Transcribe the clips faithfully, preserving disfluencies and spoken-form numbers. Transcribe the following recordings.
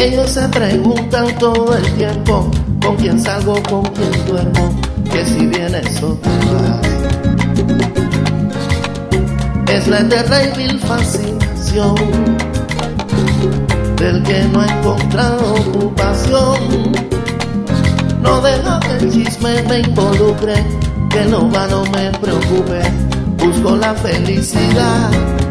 Ellos se preguntan todo el tiempo con quién salgo, con quién duermo, que si vienes o te vas. Es la eterna y vil fascinación del que no ha encontrado ocupación. No deja que el chisme me involucre, que lo vano me preocupe, busco la felicidad.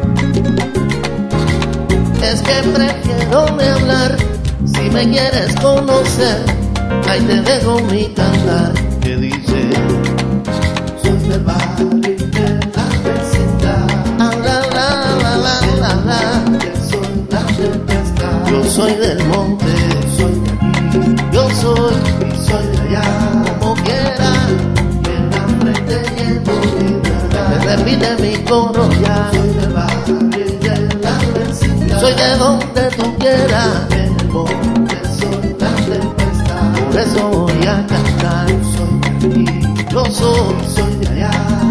Es que prefiero no hablar, si me quieres conocer, ahí te dejo mi cantar, que dice: soy del barrio y de la vecindad, ah, la, la, la, la, la, la. Que soy la tempestad. Yo soy del monte, soy de aquí, yo soy y soy de allá, como quiera, en la frente llevo mi verdad. Me repite mi coro ya: soy del barrio y de la vecindad, soy de donde tú quieras, en el monte soy la tempestad. Por eso voy a cantar: soy de aquí, yo soy, soy de allá,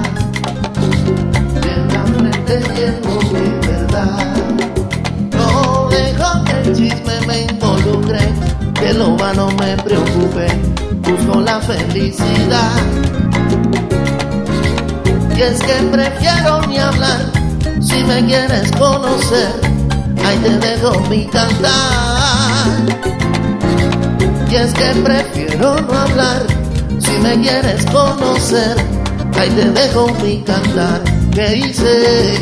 en la frente llevo mi verdad. No dejo que el chisme me involucre, que lo vano me preocupe, busco la felicidad. Y es que prefiero ni hablar, si me quieres conocer, ahí te dejo mi cantar. Y es que prefiero no hablar, si me quieres conocer, ahí te dejo mi cantar, que hice.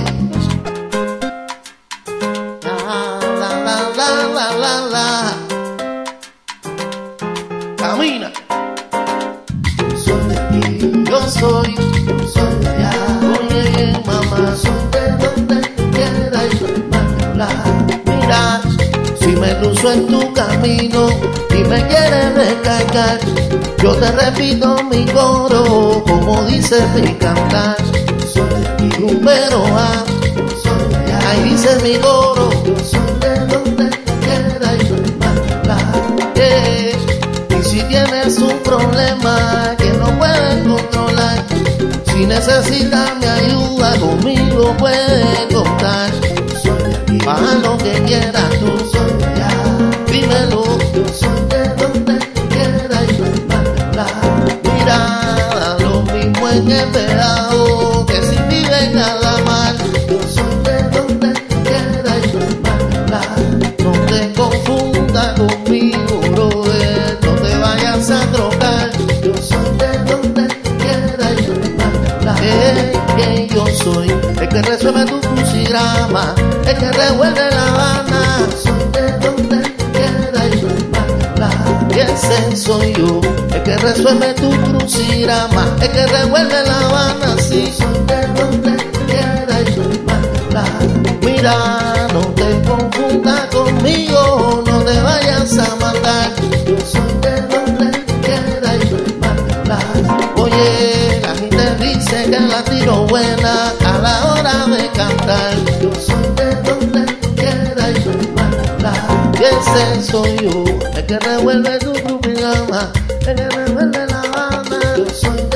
La la la la la la la. Camina. Soy de aquí, yo soy, yo soy de allá. Oye bien, mamá, soy de donde tú quieras y soy más que hablar. Mira, si me cruzo en tu camino y me quieres recargar, yo te repito mi coro, como dice mi cantar. Soy de aquí, número A, soy de allá. Ahí dice mi coro: yo soy de donde tú quieras y soy más que hablar. Yeah. Y si tienes un problema que no puedes controlar, si necesitas mi ayuda, conmigo puedes contar. Soy de aquí, para lo que quieras tú, soy de allá. Dímelo: yo soy de donde tú quieras y soy más que hablar. Mira, lo mismo en el verano, que si viven a la mar. Yo soy de donde tú quieras y soy más que hablar. No te confundas conmigo, brother, no te vayas a trocar. Yo soy de donde tú quieras y soy más que hablar. Es que yo soy el que resuelve tu crucigrama, el que revuelve La Habana. Yo soy de donde tú quieras y soy más que hablar. Y ese soy yo, el que resuelve tu crucigrama, el que revuelve La Habana. Sí, soy de donde tú quieras y soy más que hablar. Mira, no te confundas conmigo, no te vayas a matar. Yo soy de donde tú quieras y soy más que hablar. Oye, la gente dice que la tiro buena a la hora de cantar. Yo soy de donde tú quieras y soy más que hablar. Y ese soy yo, el que revuelve tu programa, el que revuelve La Habana. Yo soy